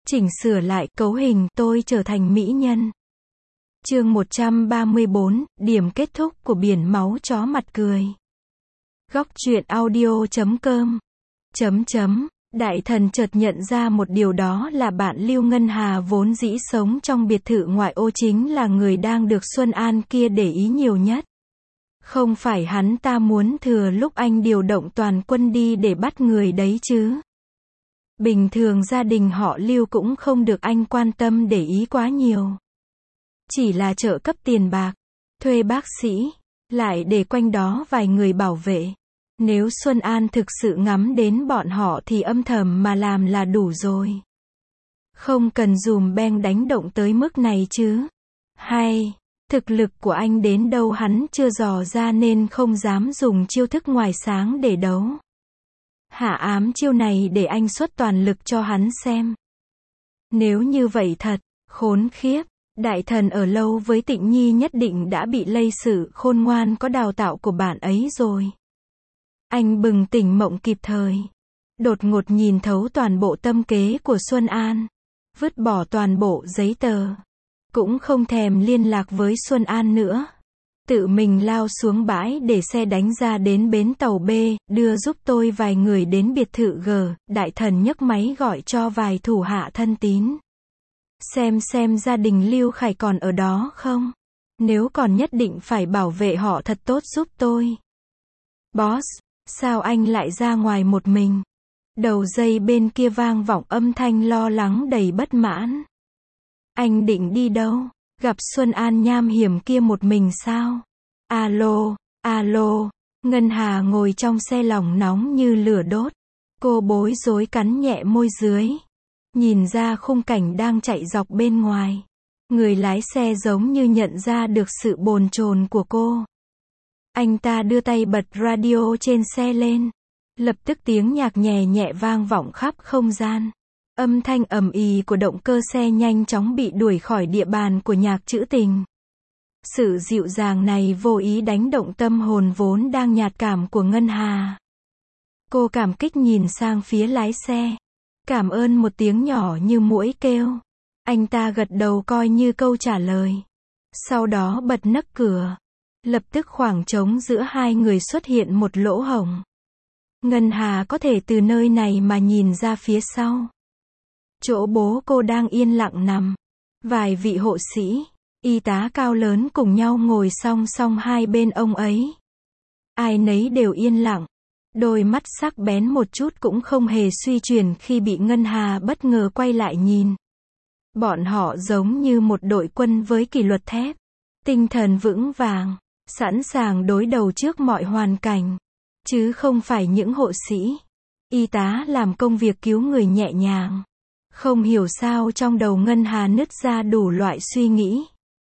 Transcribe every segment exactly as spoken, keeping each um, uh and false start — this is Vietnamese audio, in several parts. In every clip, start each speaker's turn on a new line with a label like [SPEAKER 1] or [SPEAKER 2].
[SPEAKER 1] Chỉnh sửa lại, cấu hình, tôi trở thành mỹ nhân. Chương một trăm ba mươi bốn, điểm kết thúc của biển máu chó mặt cười. Góc truyện audio chấm com. Chấm chấm. Đại thần chợt nhận ra một điều, đó là bạn Lưu Ngân Hà vốn dĩ sống trong biệt thự ngoại ô chính là người đang được Xuân An kia để ý nhiều nhất. Không phải hắn ta muốn thừa lúc anh điều động toàn quân đi để bắt người đấy chứ. Bình thường gia đình họ Lưu cũng không được anh quan tâm để ý quá nhiều. Chỉ là trợ cấp tiền bạc, thuê bác sĩ, lại để quanh đó vài người bảo vệ. Nếu Xuân An thực sự ngắm đến bọn họ thì âm thầm mà làm là đủ rồi. Không cần dùm beng đánh động tới mức này chứ. Hay, thực lực của anh đến đâu hắn chưa dò ra nên không dám dùng chiêu thức ngoài sáng để đấu. Hạ ám chiêu này để anh xuất toàn lực cho hắn xem. Nếu như vậy thật, khốn khiếp. Đại thần ở lâu với Tịnh Nhi nhất định đã bị lây sự khôn ngoan có đào tạo của bạn ấy rồi. Anh bừng tỉnh mộng kịp thời. Đột ngột nhìn thấu toàn bộ tâm kế của Xuân An. Vứt bỏ toàn bộ giấy tờ. Cũng không thèm liên lạc với Xuân An nữa. Tự mình lao xuống bãi để xe đánh ra đến bến tàu B, đưa giúp tôi vài người đến biệt thự G. Đại thần nhấc máy gọi cho vài thủ hạ thân tín. Xem xem gia đình Lưu Khải còn ở đó không? Nếu còn nhất định phải bảo vệ họ thật tốt giúp tôi. Boss, sao anh lại ra ngoài một mình? Đầu dây bên kia vang vọng âm thanh lo lắng đầy bất mãn. Anh định đi đâu? Gặp Xuân An nham hiểm kia một mình sao? Alo, alo. Ngân Hà ngồi trong xe lòng nóng như lửa đốt. Cô bối rối cắn nhẹ môi dưới. Nhìn ra khung cảnh đang chạy dọc bên ngoài. Người lái xe giống như nhận ra được sự bồn chồn của cô. Anh ta đưa tay bật radio trên xe lên. Lập tức tiếng nhạc nhẹ nhẹ vang vọng khắp không gian. Âm thanh ầm ĩ của động cơ xe nhanh chóng bị đuổi khỏi địa bàn của nhạc trữ tình. Sự dịu dàng này vô ý đánh động tâm hồn vốn đang nhạt cảm của Ngân Hà. Cô cảm kích nhìn sang phía lái xe. Cảm ơn một tiếng nhỏ như muỗi kêu. Anh ta gật đầu coi như câu trả lời. Sau đó bật nấc cửa. Lập tức khoảng trống giữa hai người xuất hiện một lỗ hổng. Ngân Hà có thể từ nơi này mà nhìn ra phía sau. Chỗ bố cô đang yên lặng nằm. Vài vị hộ sĩ, y tá cao lớn cùng nhau ngồi song song hai bên ông ấy. Ai nấy đều yên lặng. Đôi mắt sắc bén một chút cũng không hề suy chuyển khi bị Ngân Hà bất ngờ quay lại nhìn. Bọn họ giống như một đội quân với kỷ luật thép. Tinh thần vững vàng, sẵn sàng đối đầu trước mọi hoàn cảnh. Chứ không phải những hộ sĩ, y tá làm công việc cứu người nhẹ nhàng. Không hiểu sao trong đầu Ngân Hà nứt ra đủ loại suy nghĩ.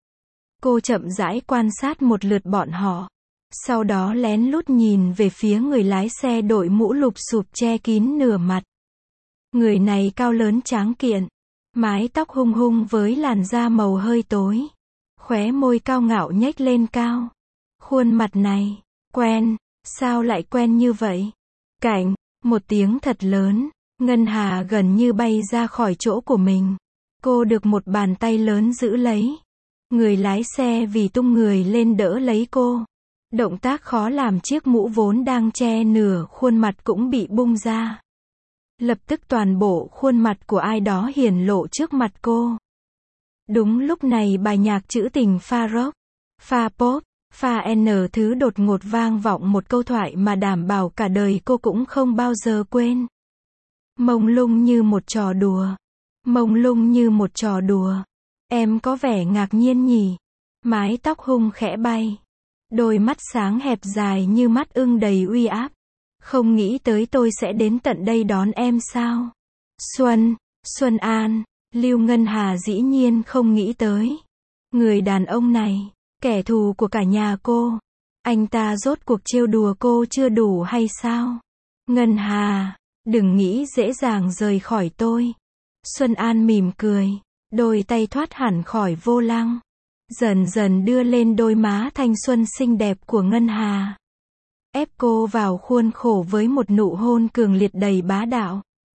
[SPEAKER 1] Cô chậm rãi quan sát một lượt bọn họ. Sau đó lén lút nhìn về phía người lái xe đội mũ lụp xụp che kín nửa mặt. Người này cao lớn tráng kiện. Mái tóc hung hung với làn da màu hơi tối. Khóe môi cao ngạo nhếch lên cao. Khuôn mặt này, quen, sao lại quen như vậy? Cảnh, một tiếng thật lớn. Ngân Hà gần như bay ra khỏi chỗ của mình. Cô được một bàn tay lớn giữ lấy. Người lái xe vì tung người lên đỡ lấy cô. Động tác khó làm chiếc mũ vốn đang che nửa khuôn mặt cũng bị bung ra. Lập tức toàn bộ khuôn mặt của ai đó hiển lộ trước mặt cô. Đúng lúc này bài nhạc trữ tình pha rock, pha pop, pha N thứ đột ngột vang vọng một câu thoại mà đảm bảo cả đời cô cũng không bao giờ quên. Mông lung như một trò đùa. Mông lung như một trò đùa. Em có vẻ ngạc nhiên nhỉ? Mái tóc hung khẽ bay. Đôi mắt sáng hẹp dài như mắt ưng đầy uy áp. Không nghĩ tới tôi sẽ đến tận đây đón em sao? Xuân, Xuân An, Lưu Ngân Hà dĩ nhiên không nghĩ tới. Người đàn ông này, kẻ thù của cả nhà cô. Anh ta rốt cuộc trêu đùa cô chưa đủ hay sao? Ngân Hà, đừng nghĩ dễ dàng rời khỏi tôi. Xuân An mỉm cười, đôi tay thoát hẳn khỏi vô lăng. Dần dần đưa lên đôi má thanh xuân xinh đẹp của Ngân Hà. Ép cô vào khuôn khổ với một nụ hôn cường liệt đầy bá đạo.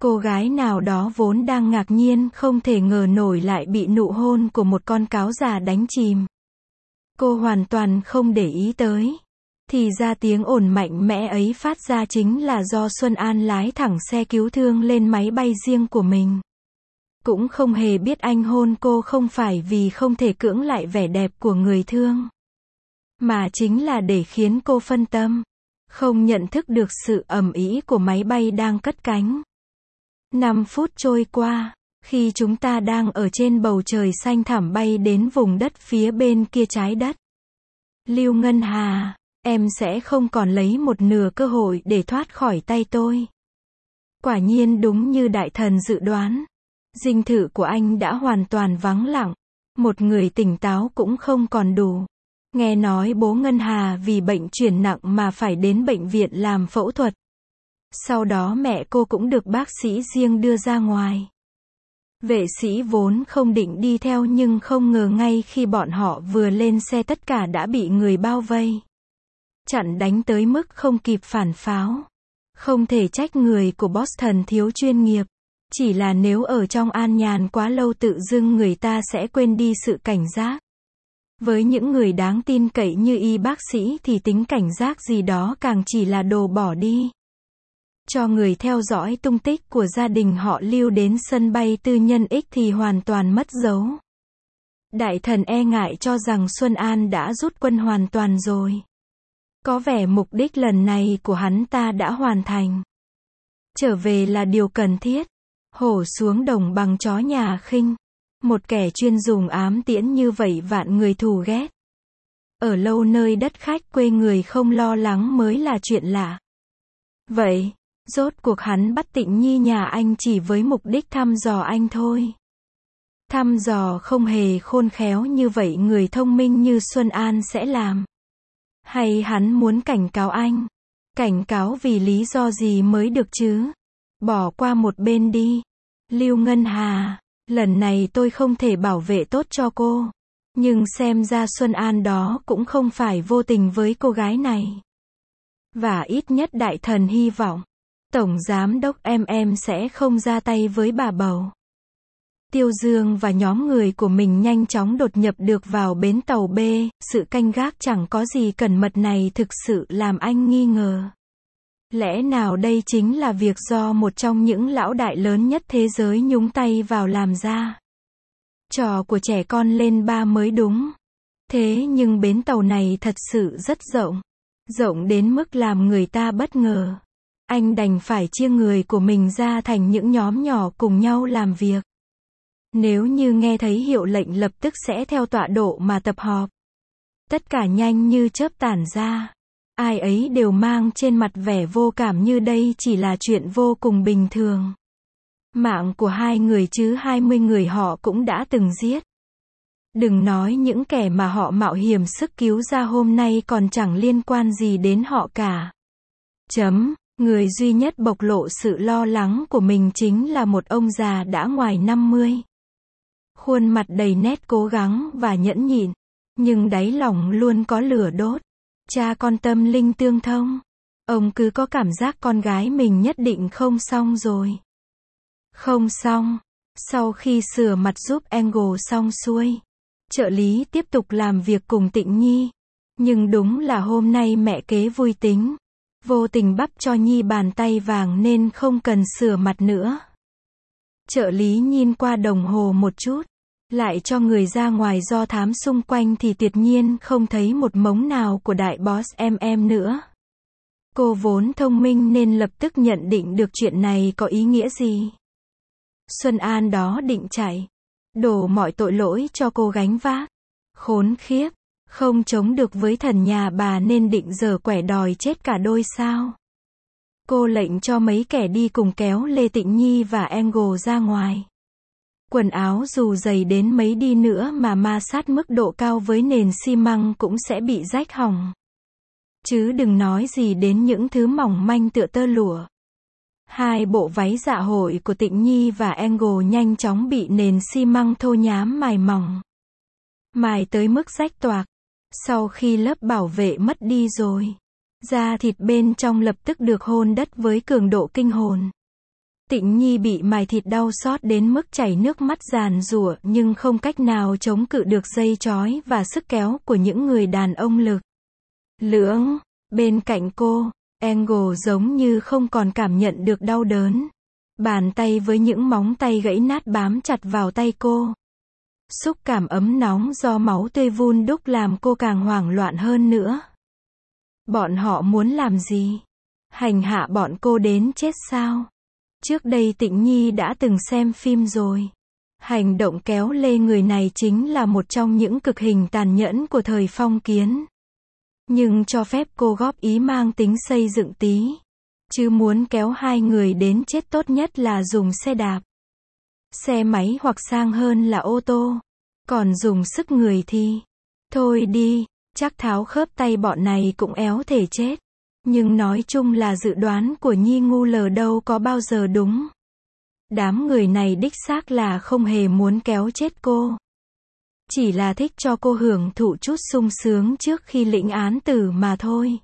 [SPEAKER 1] Cô gái nào đó vốn đang ngạc nhiên không thể ngờ nổi lại bị nụ hôn của một con cáo già đánh chìm. Cô hoàn toàn không để ý tới. Thì ra tiếng ồn mạnh mẽ ấy phát ra chính là do Xuân An lái thẳng xe cứu thương lên máy bay riêng của mình. Cũng không hề biết anh hôn cô không phải vì không thể cưỡng lại vẻ đẹp của người thương, mà chính là để khiến cô phân tâm, không nhận thức được sự ầm ĩ của máy bay đang cất cánh. Năm phút trôi qua, khi chúng ta đang ở trên bầu trời xanh thẳm bay đến vùng đất phía bên kia trái đất. Lưu Ngân Hà, em sẽ không còn lấy một nửa cơ hội để thoát khỏi tay tôi. Quả nhiên đúng như đại thần dự đoán. Dinh thự của anh đã hoàn toàn vắng lặng. Một người tỉnh táo cũng không còn đủ. Nghe nói bố Ngân Hà vì bệnh chuyển nặng mà phải đến bệnh viện làm phẫu thuật. Sau đó mẹ cô cũng được bác sĩ riêng đưa ra ngoài. Vệ sĩ vốn không định đi theo nhưng không ngờ ngay khi bọn họ vừa lên xe tất cả đã bị người bao vây. Chặn đánh tới mức không kịp phản pháo. Không thể trách người của Boston thiếu chuyên nghiệp. Chỉ là nếu ở trong an nhàn quá lâu tự dưng người ta sẽ quên đi sự cảnh giác. Với những người đáng tin cậy như y bác sĩ thì tính cảnh giác gì đó càng chỉ là đồ bỏ đi. Cho người theo dõi tung tích của gia đình họ Lưu đến sân bay tư nhân X thì hoàn toàn mất dấu. Đại thần e ngại cho rằng Xuân An đã rút quân hoàn toàn rồi. Có vẻ mục đích lần này của hắn ta đã hoàn thành. Trở về là điều cần thiết. Hổ xuống đồng bằng chó nhà khinh. Một kẻ chuyên dùng ám tiễn như vậy vạn người thù ghét. Ở lâu nơi đất khách quê người không lo lắng mới là chuyện lạ. Vậy, rốt cuộc hắn bắt Tịnh Nhi nhà anh chỉ với mục đích thăm dò anh thôi. Thăm dò không hề khôn khéo như vậy người thông minh như Xuân An sẽ làm. Hay hắn muốn cảnh cáo anh? Cảnh cáo vì lý do gì mới được chứ? Bỏ qua một bên đi. Lưu Ngân Hà, lần này tôi không thể bảo vệ tốt cho cô. Nhưng xem ra Xuân An đó cũng không phải vô tình với cô gái này. Và ít nhất đại thần hy vọng, Tổng Giám đốc em em sẽ không ra tay với bà bầu. Tiêu Dương và nhóm người của mình nhanh chóng đột nhập được vào bến tàu B, sự canh gác chẳng có gì cẩn mật này thực sự làm anh nghi ngờ. Lẽ nào đây chính là việc do một trong những lão đại lớn nhất thế giới nhúng tay vào làm ra? Trò của trẻ con lên ba mới đúng. Thế nhưng bến tàu này thật sự rất rộng. Rộng đến mức làm người ta bất ngờ. Anh đành phải chia người của mình ra thành những nhóm nhỏ cùng nhau làm việc. Nếu như nghe thấy hiệu lệnh lập tức sẽ theo tọa độ mà tập họp. Tất cả nhanh như chớp tản ra. Ai ấy đều mang trên mặt vẻ vô cảm như đây chỉ là chuyện vô cùng bình thường. Mạng của hai người chứ hai mươi người họ cũng đã từng giết. Đừng nói những kẻ mà họ mạo hiểm sức cứu ra hôm nay còn chẳng liên quan gì đến họ cả. Chấm, người duy nhất bộc lộ sự lo lắng của mình chính là một ông già đã ngoài năm mươi. Khuôn mặt đầy nét cố gắng và nhẫn nhịn, nhưng đáy lòng luôn có lửa đốt. Cha con tâm linh tương thông. Ông cứ có cảm giác con gái mình nhất định không xong rồi. Không xong. Sau khi sửa mặt giúp Angle xong xuôi, trợ lý tiếp tục làm việc cùng Tịnh Nhi. Nhưng đúng là hôm nay mẹ kế vui tính. Vô tình bắp cho Nhi bàn tay vàng nên không cần sửa mặt nữa. Trợ lý nhìn qua đồng hồ một chút. Lại cho người ra ngoài do thám xung quanh thì tuyệt nhiên không thấy một mống nào của đại boss em em nữa. Cô vốn thông minh nên lập tức nhận định được chuyện này có ý nghĩa gì. Xuân An đó định chạy. Đổ mọi tội lỗi cho cô gánh vác. Khốn khiếp. Không chống được với thần nhà bà nên định giở quẻ đòi chết cả đôi sao. Cô lệnh cho mấy kẻ đi cùng kéo Lê Tịnh Nhi và Angle ra ngoài. Quần áo dù dày đến mấy đi nữa mà ma sát mức độ cao với nền xi măng cũng sẽ bị rách hỏng. Chứ đừng nói gì đến những thứ mỏng manh tựa tơ lụa. Hai bộ váy dạ hội của Tịnh Nhi và Angle nhanh chóng bị nền xi măng thô nhám mài mỏng. Mài tới mức rách toạc. Sau khi lớp bảo vệ mất đi rồi, da thịt bên trong lập tức được hôn đất với cường độ kinh hồn. Tịnh Nhi bị mài thịt đau xót đến mức chảy nước mắt giàn giụa nhưng không cách nào chống cự được dây trói và sức kéo của những người đàn ông lực lưỡng. Bên cạnh cô, Angle giống như không còn cảm nhận được đau đớn. Bàn tay với những móng tay gãy nát bám chặt vào tay cô. Xúc cảm ấm nóng do máu tươi vun đúc làm cô càng hoảng loạn hơn nữa. Bọn họ muốn làm gì? Hành hạ bọn cô đến chết sao? Trước đây Tịnh Nhi đã từng xem phim rồi. Hành động kéo lê người này chính là một trong những cực hình tàn nhẫn của thời phong kiến. Nhưng cho phép cô góp ý mang tính xây dựng tí. Chứ muốn kéo hai người đến chết tốt nhất là dùng xe đạp, xe máy hoặc sang hơn là ô tô. Còn dùng sức người thì, thôi đi, chắc tháo khớp tay bọn này cũng éo thể chết. Nhưng nói chung là dự đoán của Nhi ngu lờ đâu có bao giờ đúng. Đám người này đích xác là không hề muốn kéo chết cô. Chỉ là thích cho cô hưởng thụ chút sung sướng trước khi lĩnh án tử mà thôi.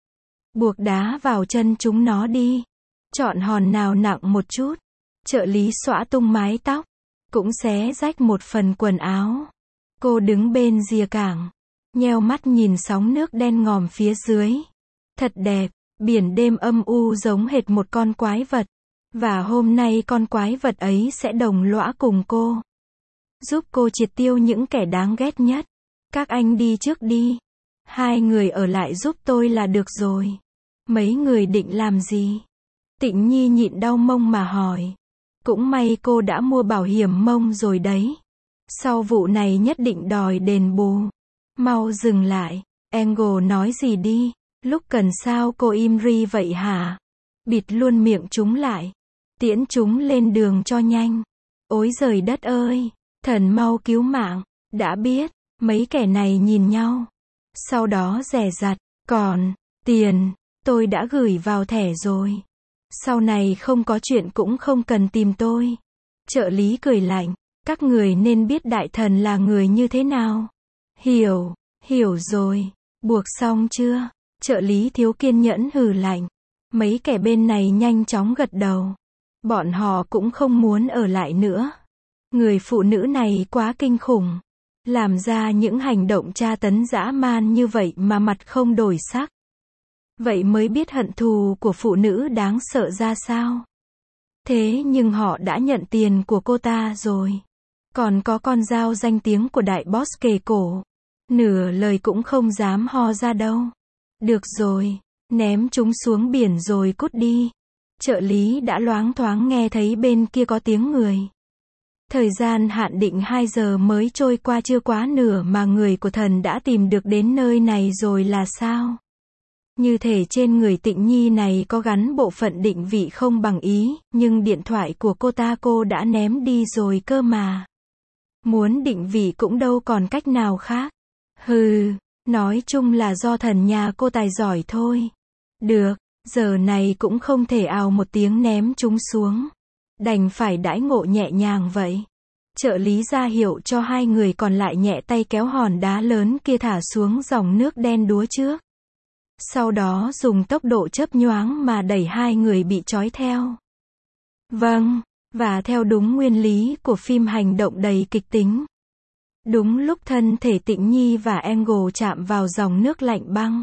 [SPEAKER 1] Buộc đá vào chân chúng nó đi. Chọn hòn nào nặng một chút. Trợ lý xõa tung mái tóc. Cũng xé rách một phần quần áo. Cô đứng bên rìa cảng. Nheo mắt nhìn sóng nước đen ngòm phía dưới. Thật đẹp, biển đêm âm u giống hệt một con quái vật. Và hôm nay con quái vật ấy sẽ đồng lõa cùng cô. Giúp cô triệt tiêu những kẻ đáng ghét nhất. Các anh đi trước đi. Hai người ở lại giúp tôi là được rồi. Mấy người định làm gì? Tịnh Nhi nhịn đau mông mà hỏi. Cũng may cô đã mua bảo hiểm mông rồi đấy. Sau vụ này nhất định đòi đền bù. Mau dừng lại. Angle nói gì đi. Lúc cần sao cô im ri vậy hả? Bịt luôn miệng chúng lại. Tiễn chúng lên đường cho nhanh. Ôi giời đất ơi. Thần mau cứu mạng. Đã biết. Mấy kẻ này nhìn nhau. Sau đó dè dặt. Còn, tiền, tôi đã gửi vào thẻ rồi. Sau này không có chuyện cũng không cần tìm tôi. Trợ lý cười lạnh. Các người nên biết đại thần là người như thế nào. Hiểu, hiểu rồi. Buộc xong chưa? Trợ lý thiếu kiên nhẫn hừ lạnh. Mấy kẻ bên này nhanh chóng gật đầu. Bọn họ cũng không muốn ở lại nữa. Người phụ nữ này quá kinh khủng. Làm ra những hành động tra tấn dã man như vậy mà mặt không đổi sắc. Vậy mới biết hận thù của phụ nữ đáng sợ ra sao. Thế nhưng họ đã nhận tiền của cô ta rồi. Còn có con dao danh tiếng của đại boss kề cổ. Nửa lời cũng không dám ho ra đâu. Được rồi, ném chúng xuống biển rồi cút đi. Trợ lý đã loáng thoáng nghe thấy bên kia có tiếng người. Thời gian hạn định hai giờ mới trôi qua chưa quá nửa mà người của thần đã tìm được đến nơi này rồi là sao? Như thể trên người Tịnh Nhi này có gắn bộ phận định vị không bằng ý, nhưng điện thoại của cô ta cô đã ném đi rồi cơ mà. Muốn định vị cũng đâu còn cách nào khác. Hừ, nói chung là do thần nhà cô tài giỏi thôi. Được, giờ này cũng không thể ào một tiếng ném chúng xuống. Đành phải đãi ngộ nhẹ nhàng vậy. Trợ lý ra hiệu cho hai người còn lại nhẹ tay kéo hòn đá lớn kia thả xuống dòng nước đen đúa trước. Sau đó dùng tốc độ chớp nhoáng mà đẩy hai người bị trói theo. Vâng, và theo đúng nguyên lý của phim hành động đầy kịch tính. Đúng lúc thân thể Tịnh Nhi và Angle chạm vào dòng nước lạnh băng.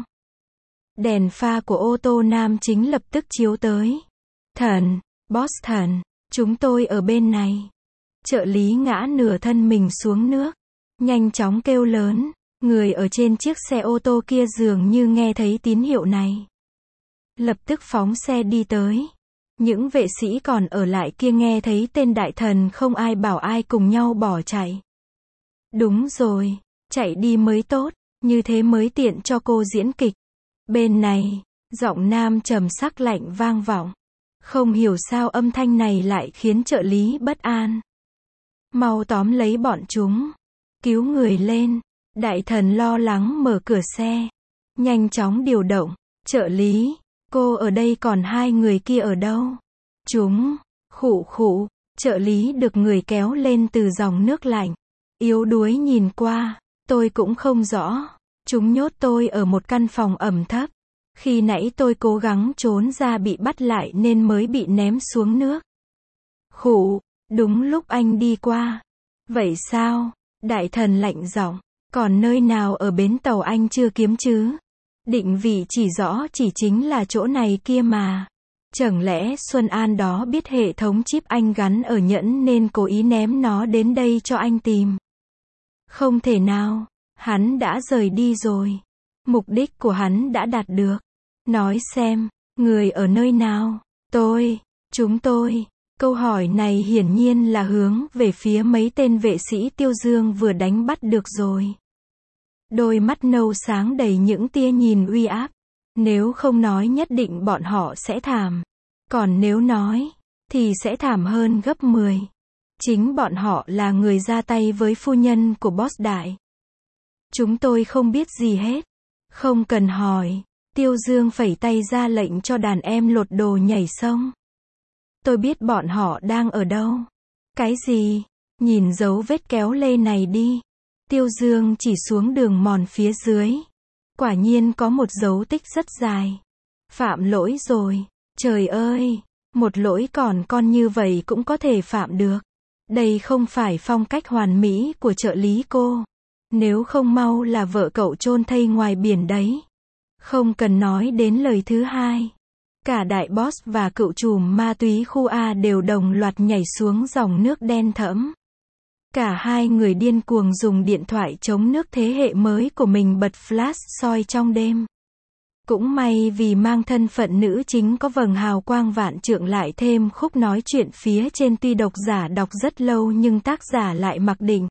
[SPEAKER 1] Đèn pha của ô tô nam chính lập tức chiếu tới. Thần, boss thần, chúng tôi ở bên này. Trợ lý ngã nửa thân mình xuống nước. Nhanh chóng kêu lớn. Người ở trên chiếc xe ô tô kia dường như nghe thấy tín hiệu này. Lập tức phóng xe đi tới. Những vệ sĩ còn ở lại kia nghe thấy tên đại thần không ai bảo ai cùng nhau bỏ chạy. Đúng rồi, chạy đi mới tốt, như thế mới tiện cho cô diễn kịch. Bên này, giọng nam trầm sắc lạnh vang vọng. Không hiểu sao âm thanh này lại khiến trợ lý bất an. Mau tóm lấy bọn chúng. Cứu người lên. Đại thần lo lắng mở cửa xe. Nhanh chóng điều động. Trợ lý, cô ở đây còn hai người kia ở đâu? Chúng, khụ khụ. Trợ lý được người kéo lên từ dòng nước lạnh. Yếu đuối nhìn qua. Tôi cũng không rõ. Chúng nhốt tôi ở một căn phòng ẩm thấp. Khi nãy tôi cố gắng trốn ra bị bắt lại nên mới bị ném xuống nước. Khụ, đúng lúc anh đi qua. Vậy sao? Đại thần lạnh giọng. Còn nơi nào ở bến tàu anh chưa kiếm chứ? Định vị chỉ rõ chỉ chính là chỗ này kia mà. Chẳng lẽ Xuân An đó biết hệ thống chip anh gắn ở nhẫn nên cố ý ném nó đến đây cho anh tìm? Không thể nào, hắn đã rời đi rồi. Mục đích của hắn đã đạt được. Nói xem, người ở nơi nào? Tôi, chúng tôi. Câu hỏi này hiển nhiên là hướng về phía mấy tên vệ sĩ Tiêu Dương vừa đánh bắt được rồi. Đôi mắt nâu sáng đầy những tia nhìn uy áp. Nếu không nói nhất định bọn họ sẽ thảm. Còn nếu nói, thì sẽ thảm hơn gấp mười. Chính bọn họ là người ra tay với phu nhân của boss đại. Chúng tôi không biết gì hết. Không cần hỏi. Tiêu Dương phẩy tay ra lệnh cho đàn em lột đồ nhảy sông. Tôi biết bọn họ đang ở đâu. Cái gì? Nhìn dấu vết kéo lê này đi. Tiêu Dương chỉ xuống đường mòn phía dưới. Quả nhiên có một dấu tích rất dài. Phạm lỗi rồi. Trời ơi! Một lỗi còn con như vậy cũng có thể phạm được. Đây không phải phong cách hoàn mỹ của trợ lý cô. Nếu không mau là vợ cậu chôn thây ngoài biển đấy. Không cần nói đến lời thứ hai. Cả đại boss và cựu trùm ma túy khu A đều đồng loạt nhảy xuống dòng nước đen thẫm. Cả hai người điên cuồng dùng điện thoại chống nước thế hệ mới của mình bật flash soi trong đêm. Cũng may vì mang thân phận nữ chính có vầng hào quang vạn trượng lại thêm khúc nói chuyện phía trên tuy độc giả đọc rất lâu nhưng tác giả lại mặc định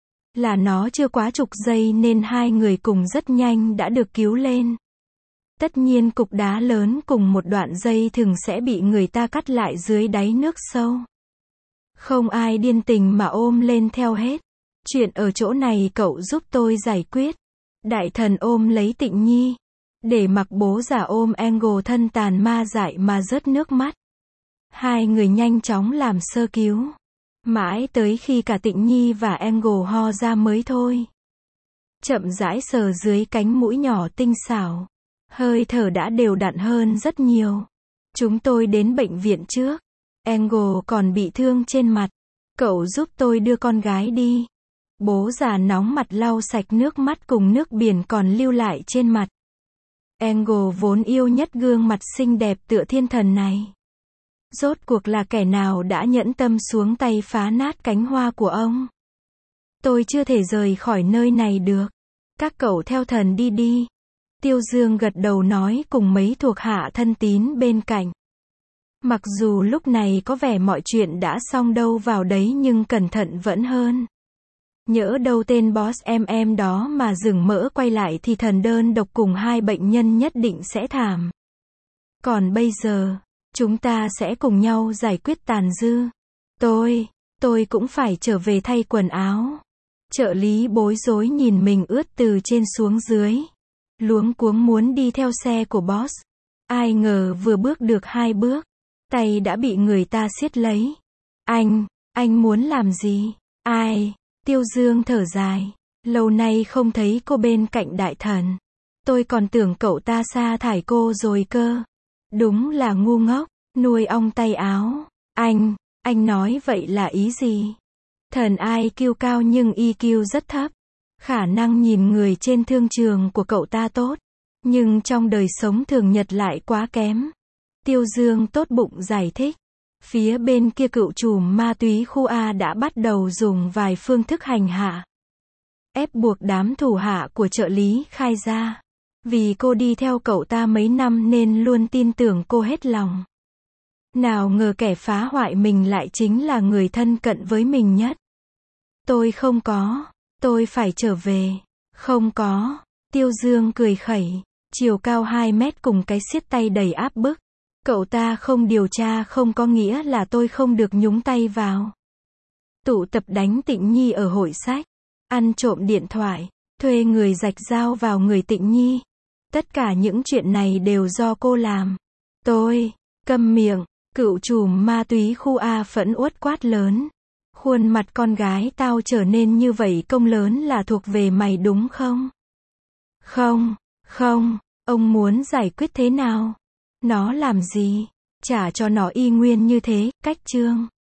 [SPEAKER 1] là nó chưa quá chục giây nên hai người cùng rất nhanh đã được cứu lên. Tất nhiên cục đá lớn cùng một đoạn dây thừng sẽ bị người ta cắt lại dưới đáy nước sâu. Không ai điên tình mà ôm lên theo hết. Chuyện ở chỗ này cậu giúp tôi giải quyết. Đại thần ôm lấy Tịnh Nhi. Để mặc bố giả ôm Angle thân tàn ma dại mà rớt nước mắt. Hai người nhanh chóng làm sơ cứu. Mãi tới khi cả Tịnh Nhi và Angle ho ra mới thôi. Chậm rãi sờ dưới cánh mũi nhỏ tinh xảo. Hơi thở đã đều đặn hơn rất nhiều. Chúng tôi đến bệnh viện trước. Angle còn bị thương trên mặt. Cậu giúp tôi đưa con gái đi. Bố già nóng mặt lau sạch nước mắt cùng nước biển còn lưu lại trên mặt. Angle vốn yêu nhất gương mặt xinh đẹp tựa thiên thần này. Rốt cuộc là kẻ nào đã nhẫn tâm xuống tay phá nát cánh hoa của ông. Tôi chưa thể rời khỏi nơi này được. Các cậu theo thần đi đi. Tiêu Dương gật đầu nói cùng mấy thuộc hạ thân tín bên cạnh. Mặc dù lúc này có vẻ mọi chuyện đã xong đâu vào đấy nhưng cẩn thận vẫn hơn. Nhỡ đâu tên boss em em đó mà dừng mỡ quay lại thì thần đơn độc cùng hai bệnh nhân nhất định sẽ thảm. Còn bây giờ, chúng ta sẽ cùng nhau giải quyết tàn dư. Tôi, tôi cũng phải trở về thay quần áo. Trợ lý bối rối nhìn mình ướt từ trên xuống dưới. Luống cuống muốn đi theo xe của boss. Ai ngờ vừa bước được hai bước. Tay đã bị người ta siết lấy. Anh, anh muốn làm gì? Ai? Tiêu Dương thở dài. Lâu nay không thấy cô bên cạnh đại thần. Tôi còn tưởng cậu ta sa thải cô rồi cơ. Đúng là ngu ngốc. Nuôi ong tay áo. Anh, anh nói vậy là ý gì? Thần I Q cao nhưng E Q rất thấp. Khả năng nhìn người trên thương trường của cậu ta tốt. Nhưng trong đời sống thường nhật lại quá kém. Tiêu Dương tốt bụng giải thích. Phía bên kia cựu trùm ma túy khu A đã bắt đầu dùng vài phương thức hành hạ. Ép buộc đám thủ hạ của trợ lý khai ra. Vì cô đi theo cậu ta mấy năm nên luôn tin tưởng cô hết lòng. Nào ngờ kẻ phá hoại mình lại chính là người thân cận với mình nhất. Tôi không có. Tôi phải trở về. Không có. Tiêu Dương cười khẩy. Chiều cao hai mét cùng cái siết tay đầy áp bức. Cậu ta không điều tra không có nghĩa là tôi không được nhúng tay vào. Tụ tập đánh Tịnh Nhi ở hội sách. Ăn trộm điện thoại. Thuê người rạch dao vào người Tịnh Nhi. Tất cả những chuyện này đều do cô làm. Tôi. Câm miệng. Cựu trùm ma túy khu A phẫn uất quát lớn. Khuôn mặt con gái tao trở nên như vậy công lớn là thuộc về mày đúng không? Không. Không. Ông muốn giải quyết thế nào? Nó làm gì? Trả cho nó y nguyên như thế, cách chương.